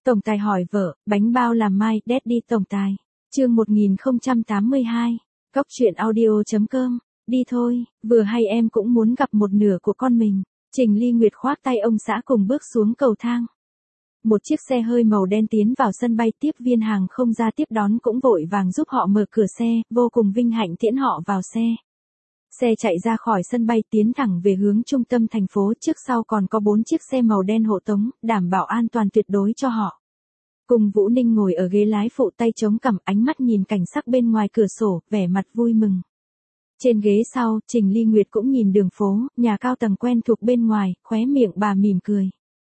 Tổng tài hỏi vợ, bánh bao làm mai, Daddy tổng tài. Chương 1082. Cóc truyện audio.com. Đi thôi, vừa hay em cũng muốn gặp một nửa của con mình. Trình Ly Nguyệt khoác tay ông xã cùng bước xuống cầu thang. Một chiếc xe hơi màu đen tiến vào sân bay, tiếp viên hàng không ra tiếp đón cũng vội vàng giúp họ mở cửa xe, vô cùng vinh hạnh tiễn họ vào xe. Xe chạy ra khỏi sân bay tiến thẳng về hướng trung tâm thành phố, trước sau còn có 4 chiếc xe màu đen hộ tống, đảm bảo an toàn tuyệt đối cho họ. Cùng Vũ Ninh ngồi ở ghế lái phụ, tay chống cằm, ánh mắt nhìn cảnh sắc bên ngoài cửa sổ, vẻ mặt vui mừng. Trên ghế sau, Trình Ly Nguyệt cũng nhìn đường phố, nhà cao tầng quen thuộc bên ngoài, khóe miệng bà mỉm cười.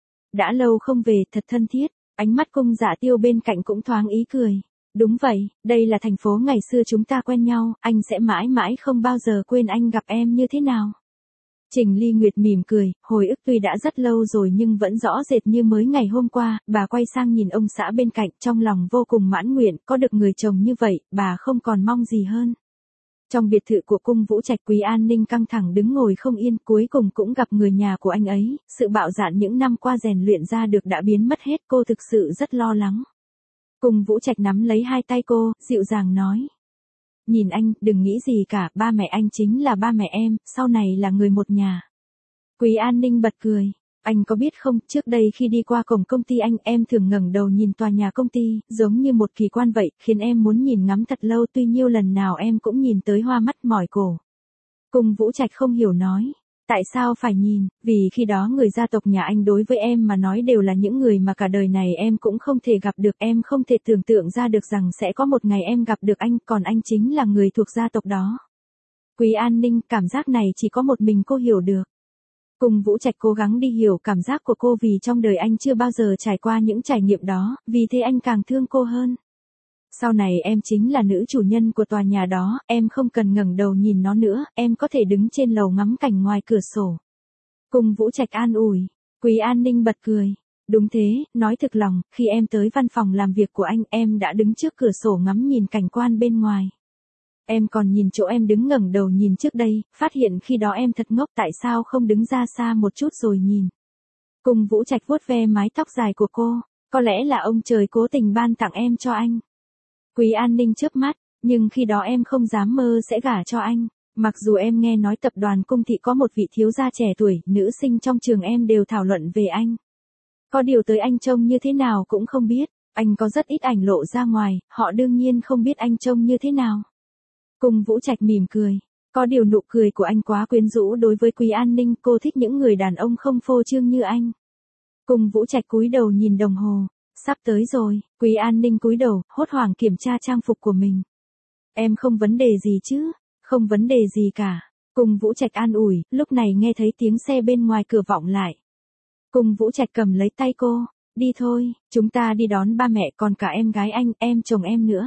Đã lâu không về, thật thân thiết, ánh mắt Cung Dạ Tiêu bên cạnh cũng thoáng ý cười. Đúng vậy, đây là thành phố ngày xưa chúng ta quen nhau, anh sẽ mãi mãi không bao giờ quên anh gặp em như thế nào. Trình Ly Nguyệt mỉm cười, hồi ức tuy đã rất lâu rồi nhưng vẫn rõ rệt như mới ngày hôm qua. Bà quay sang nhìn ông xã bên cạnh, trong lòng vô cùng mãn nguyện, có được người chồng như vậy, bà không còn mong gì hơn. Trong biệt thự của cung Vũ Trạch, Quý An Ninh căng thẳng đứng ngồi không yên, cuối cùng cũng gặp người nhà của anh ấy. Sự bạo dạn những năm qua rèn luyện ra được đã biến mất hết, cô thực sự rất lo lắng. Cung Vũ Trạch nắm lấy hai tay cô, dịu dàng nói. Nhìn anh, đừng nghĩ gì cả, ba mẹ anh chính là ba mẹ em, sau này là người một nhà. Quý An Ninh bật cười. Anh có biết không, trước đây khi đi qua cổng công ty anh, em thường ngẩng đầu nhìn tòa nhà công ty, giống như một kỳ quan vậy, khiến em muốn nhìn ngắm thật lâu, tuy nhiêu lần nào em cũng nhìn tới hoa mắt mỏi cổ. Cung Vũ Trạch không hiểu nói. Tại sao phải nhìn, vì khi đó người gia tộc nhà anh đối với em mà nói đều là những người mà cả đời này em cũng không thể gặp được, em không thể tưởng tượng ra được rằng sẽ có một ngày em gặp được anh, còn anh chính là người thuộc gia tộc đó. Quý An Ninh, cảm giác này chỉ có một mình cô hiểu được. Cung Vũ Trạch cố gắng đi hiểu cảm giác của cô, vì trong đời anh chưa bao giờ trải qua những trải nghiệm đó, vì thế anh càng thương cô hơn. Sau này em chính là nữ chủ nhân của tòa nhà đó, em không cần ngẩng đầu nhìn nó nữa, em có thể đứng trên lầu ngắm cảnh ngoài cửa sổ. Cung Vũ Trạch an ủi. Quý An Ninh bật cười. Đúng thế, nói thực lòng, khi em tới văn phòng làm việc của anh, em đã đứng trước cửa sổ ngắm nhìn cảnh quan bên ngoài. Em còn nhìn chỗ em đứng ngẩng đầu nhìn trước đây, phát hiện khi đó em thật ngốc, tại sao không đứng ra xa một chút rồi nhìn. Cung Vũ Trạch vuốt ve mái tóc dài của cô, có lẽ là ông trời cố tình ban tặng em cho anh. Quý An Ninh chớp mắt, nhưng khi đó em không dám mơ sẽ gả cho anh. Mặc dù em nghe nói tập đoàn Cung Thị có một vị thiếu gia trẻ tuổi, nữ sinh trong trường em đều thảo luận về anh. Có điều tới anh trông như thế nào cũng không biết, anh có rất ít ảnh lộ ra ngoài, họ đương nhiên không biết anh trông như thế nào. Cung Vũ Trạch mỉm cười, có điều nụ cười của anh quá quyến rũ đối với Quý An Ninh, cô thích những người đàn ông không phô trương như anh. Cung Vũ Trạch cúi đầu nhìn đồng hồ. Sắp tới rồi, Quý An Ninh cúi đầu, hốt hoảng kiểm tra trang phục của mình. Em không vấn đề gì chứ? Không vấn đề gì cả. Cung Vũ Trạch an ủi, lúc này nghe thấy tiếng xe bên ngoài cửa vọng lại. Cung Vũ Trạch cầm lấy tay cô, đi thôi, chúng ta đi đón ba mẹ còn cả em gái anh, em chồng em nữa.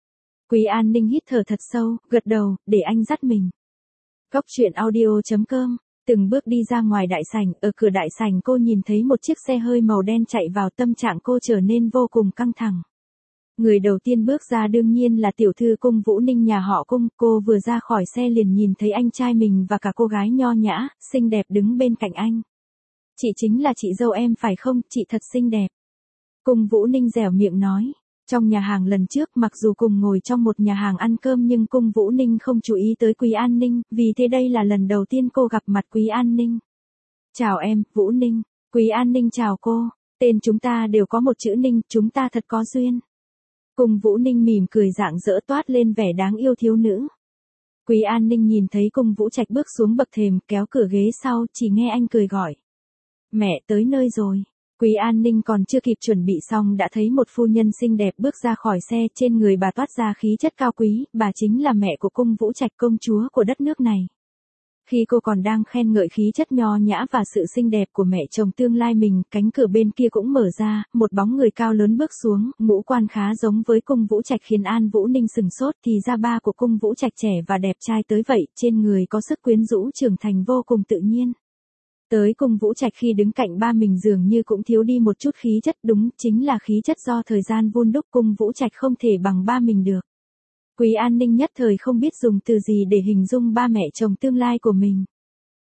Quý An Ninh hít thở thật sâu, gật đầu, để anh dắt mình. Cóc truyện audio.com. Từng bước đi ra ngoài đại sảnh, ở cửa đại sảnh cô nhìn thấy một chiếc xe hơi màu đen chạy vào, tâm trạng cô trở nên vô cùng căng thẳng. Người đầu tiên bước ra đương nhiên là tiểu thư Cung Vũ Ninh nhà họ Cung, cô vừa ra khỏi xe liền nhìn thấy anh trai mình và cả cô gái nho nhã, xinh đẹp đứng bên cạnh anh. Chị chính là chị dâu em phải không, chị thật xinh đẹp. Cung Vũ Ninh dẻo miệng nói. Trong nhà hàng lần trước, mặc dù cùng ngồi trong một nhà hàng ăn cơm nhưng Cung Vũ Ninh không chú ý tới Quý An Ninh, vì thế đây là lần đầu tiên cô gặp mặt Quý An Ninh. Chào em, Vũ Ninh. Quý An Ninh chào cô. Tên chúng ta đều có một chữ Ninh, chúng ta thật có duyên. Cung Vũ Ninh mỉm cười rạng rỡ, toát lên vẻ đáng yêu thiếu nữ. Quý An Ninh nhìn thấy Cung Vũ Trạch bước xuống bậc thềm, kéo cửa ghế sau, chỉ nghe anh cười gọi. Mẹ tới nơi rồi. Quý An Ninh còn chưa kịp chuẩn bị xong đã thấy một phu nhân xinh đẹp bước ra khỏi xe, trên người bà toát ra khí chất cao quý, bà chính là mẹ của Cung Vũ Trạch, công chúa của đất nước này. Khi cô còn đang khen ngợi khí chất nho nhã và sự xinh đẹp của mẹ chồng tương lai mình, cánh cửa bên kia cũng mở ra, một bóng người cao lớn bước xuống, ngũ quan khá giống với Cung Vũ Trạch khiến An Vũ Ninh sừng sốt, thì ra ba của Cung Vũ Trạch trẻ và đẹp trai tới vậy, trên người có sức quyến rũ trưởng thành vô cùng tự nhiên. Tới Cung Vũ Trạch khi đứng cạnh ba mình dường như cũng thiếu đi một chút khí chất, đúng, chính là khí chất do thời gian vun đúc, Cung Vũ Trạch không thể bằng ba mình được. Quý An Ninh nhất thời không biết dùng từ gì để hình dung ba mẹ chồng tương lai của mình.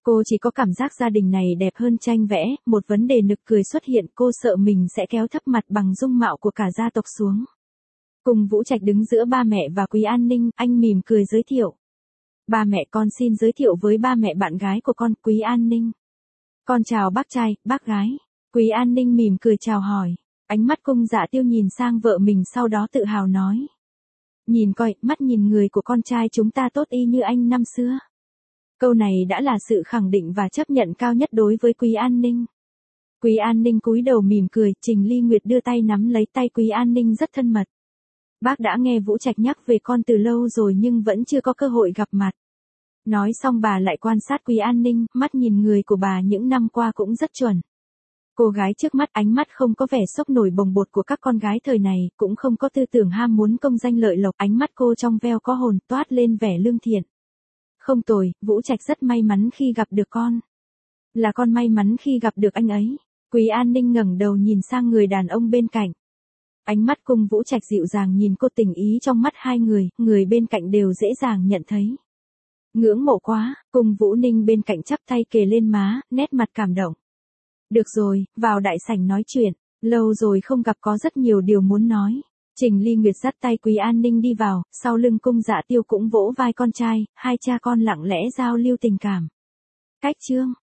Cô chỉ có cảm giác gia đình này đẹp hơn tranh vẽ, một vấn đề nực cười xuất hiện, cô sợ mình sẽ kéo thấp mặt bằng dung mạo của cả gia tộc xuống. Cùng Vũ Trạch đứng giữa ba mẹ và Quý An Ninh, anh mỉm cười giới thiệu. Ba mẹ, con xin giới thiệu với ba mẹ bạn gái của con, Quý An Ninh. Con chào bác trai, bác gái. Quý An Ninh mỉm cười chào hỏi. Ánh mắt Cung Dạ Tiêu nhìn sang vợ mình sau đó tự hào nói. Nhìn coi, mắt nhìn người của con trai chúng ta tốt y như anh năm xưa. Câu này đã là sự khẳng định và chấp nhận cao nhất đối với Quý An Ninh. Quý An Ninh cúi đầu mỉm cười, Trình Ly Nguyệt đưa tay nắm lấy tay Quý An Ninh rất thân mật. Bác đã nghe Vũ Trạch nhắc về con từ lâu rồi nhưng vẫn chưa có cơ hội gặp mặt. Nói xong bà lại quan sát Quý An Ninh, mắt nhìn người của bà những năm qua cũng rất chuẩn. Cô gái trước mắt ánh mắt không có vẻ sốc nổi bồng bột của các con gái thời này, cũng không có tư tưởng ham muốn công danh lợi lộc, ánh mắt cô trong veo có hồn, toát lên vẻ lương thiện. Không tồi, Vũ Trạch rất may mắn khi gặp được con. Là con may mắn khi gặp được anh ấy. Quý An Ninh ngẩng đầu nhìn sang người đàn ông bên cạnh. Ánh mắt Cung Vũ Trạch dịu dàng nhìn cô, tình ý trong mắt hai người bên cạnh đều dễ dàng nhận thấy. Ngưỡng mộ quá, Cung Vũ Ninh bên cạnh chắp tay kề lên má, nét mặt cảm động. Được rồi, vào đại sảnh nói chuyện, lâu rồi không gặp có rất nhiều điều muốn nói. Trình Ly Nguyệt dắt tay Quý An Ninh đi vào, sau lưng Cung Dạ Tiêu cũng vỗ vai con trai, hai cha con lặng lẽ giao lưu tình cảm. Cách chương